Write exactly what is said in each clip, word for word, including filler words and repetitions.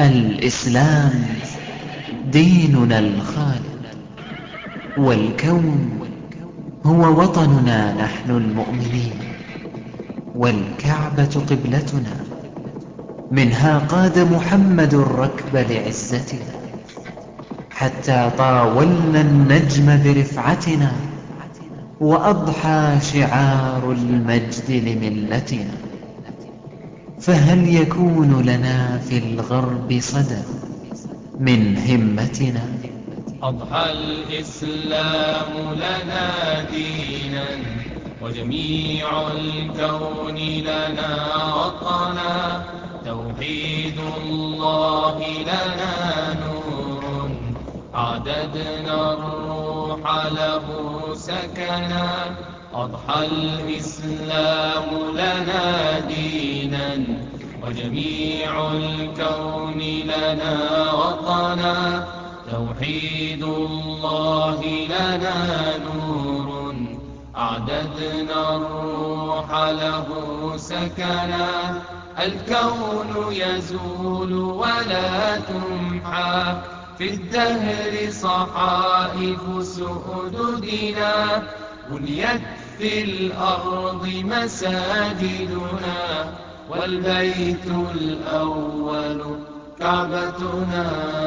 الإسلام ديننا الخالد، والكون هو وطننا نحن المؤمنين، والكعبة قبلتنا، منها قاد محمد الركب لعزتنا، حتى طاولنا النجم برفعتنا، وأضحى شعار المجد لملتنا. فهل يكون لنا في الغرب صدى من همتنا؟ أضحى الإسلام لنا دينا، وجميع الكون لنا وطنا. توحيد الله لنا نور، أعددنا الروح له سكنا. أضحى الإسلام لنا دينا، وجميع الكون لنا وطنا. توحيد الله لنا نور، أعددنا الروح له سكنا. الكون يزول ولا تمحى في الدهر صحائف سؤددنا. بنيت في الأرض مساجدنا، والبيت الأول كعبتنا.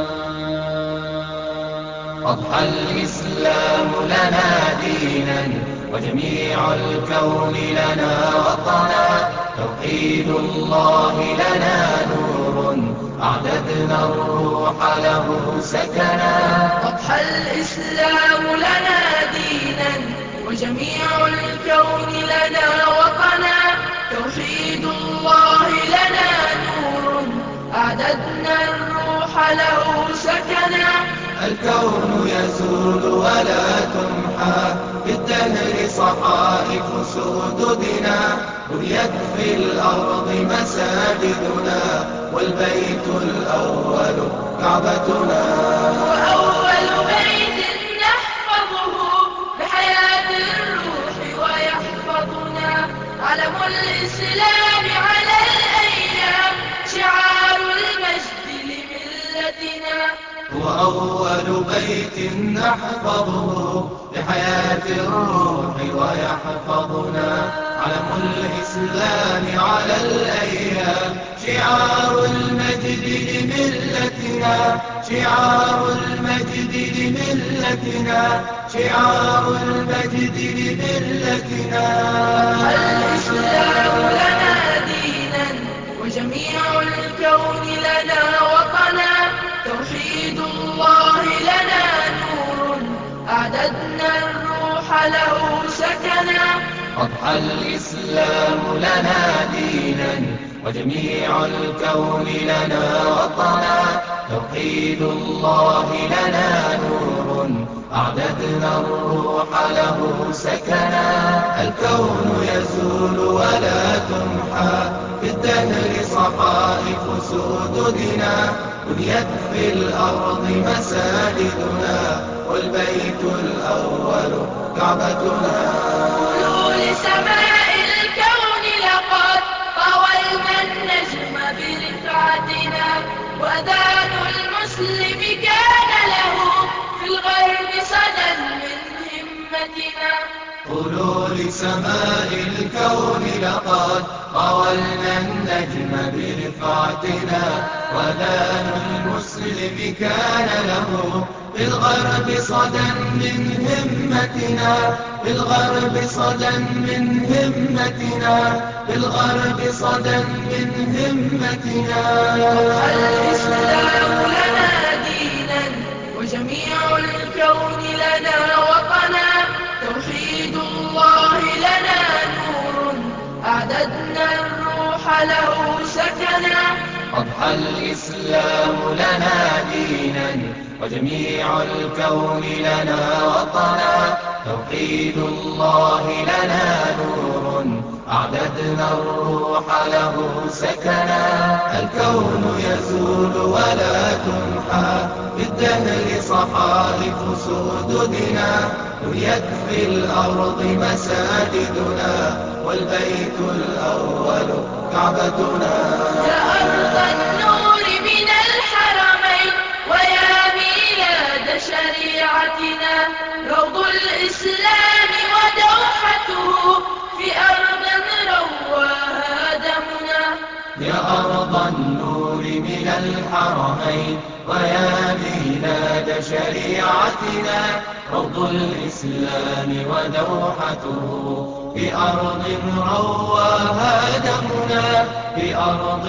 أضحى الإسلام لنا دينا، وجميع الكون لنا وطنا. توحيد الله لنا نور، أعددنا الروح له سكنا. أضحى الإسلام لنا دينا، وجميع الكون لنا وطنا. توحيد الله لنا نور، أعددنا الروح له سكنا. الكون يزول ولا تمحى بالدهر صحائف سؤددنا. بنيت في الأرض مساجدنا، والبيت الأول كعبتنا. وأول بيت نحفظه بحياة الروح ويحفظنا. علم الإسلام على الأيام، شعار المجد لملتنا. هو أول بيت نحفظه لحياة الروح ويحفظنا. علم الإسلام على الأيام، شعار المجد لملتنا. شعار المجد لملتنا. شعار المجد لملتنا. الإسلام لنا دينا، وجميع الكون لنا وطنا. توحيد الله لنا نور، أعددنا الروح له سكنا. أضحى الإسلام لنا دينا، وجميع الكون لنا وطنا. توحيد الله لنا نور، أعددنا الروح له سكنا. الكون يزول ولا تمحى في الدهر صحائف سؤددنا. بنيت في الأرض مساجدنا، والبيت الأول كعبتنا. قولوا لسماء الكون لقد طاولنا النجم برفعتنا. وأذان المسلم كان له في الغرب صدى من همتنا. قولوا لسماء الكون لقد طاولنا النجم برفعتنا. وأذان المسلم كان له في الغرب صدى من همتنا. في الغرب صدى من همتنا. في الغرب صدى من همتنا. الإسلام لنا دينا، وجميع الكون لنا وطنا. توحيد الله لنا نور، أعددنا الروح له سكنا. أضحى الإسلام لنا دينا، وجميع الكون لنا وطنا. توحيد الله لنا نور، أعددنا الروح له سكنا. الكون يزول ولا تمحى بالدهر صحائف سؤددنا. بنيت في الأرض مساجدنا، والبيت الأول كعبتنا. يا أرض النور من الحق شريعتنا، روض الإسلام ودوحته في أرض رواها دمنا. يا أرض النور من الحرمين ويا ميلاد شريعتنا، روض الإسلام ودوحته في أرض رواها دمنا، في أرض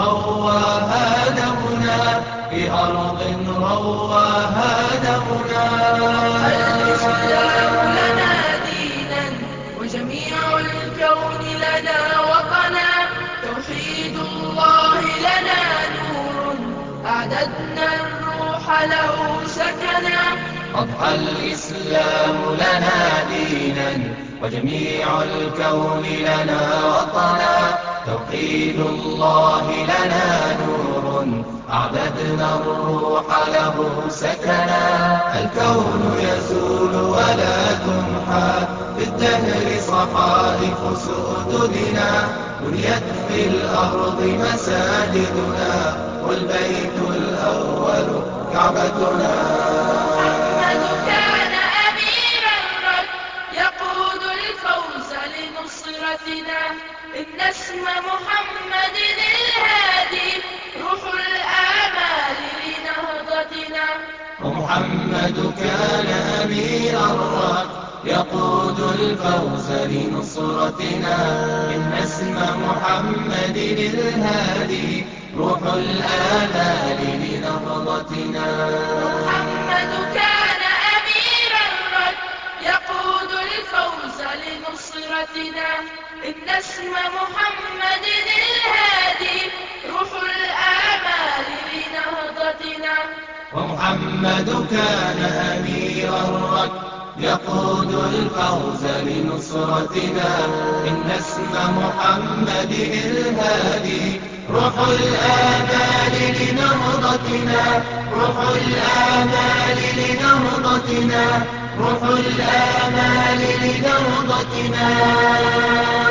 رواها دمنا، في أرض رواها دمنا. الإسلام لنا دينا وجميع الكون لنا وطنا، توحيد الله لنا نور أعددنا الروح له سكنا. أضحى الإسلام لنا دينا وجميع الكون لنا وطنا، توحيد الله لنا نور أعددنا الروح له سكنا. الكون يزول ولا تمحى في الدهر صحائف سؤددنا، بنيت في الأرض مساجدنا والبيت الأول كعبتنا. محمد كان أمير الرد يقود الفوز لنصرتنا، إن اسم محمد الهادي روح الآمال لنهضتنا. ومحمد كان أمير الرد يقود الفوز لنصرتنا، إن اسم محمد الهادي روح الآمال لنهضتنا. محمد كان أمير الرد يقود الفوز لنصرتنا، إن اسم محمد الهادي روح الآمال لنهضتنا. ومحمد كان أمير الرد يقود الفوز لنصرتنا، إن اسم محمد الهادي روح الآمال لنهضتنا، روح الآمال لنهضتنا، روح الآمال لنهضتنا.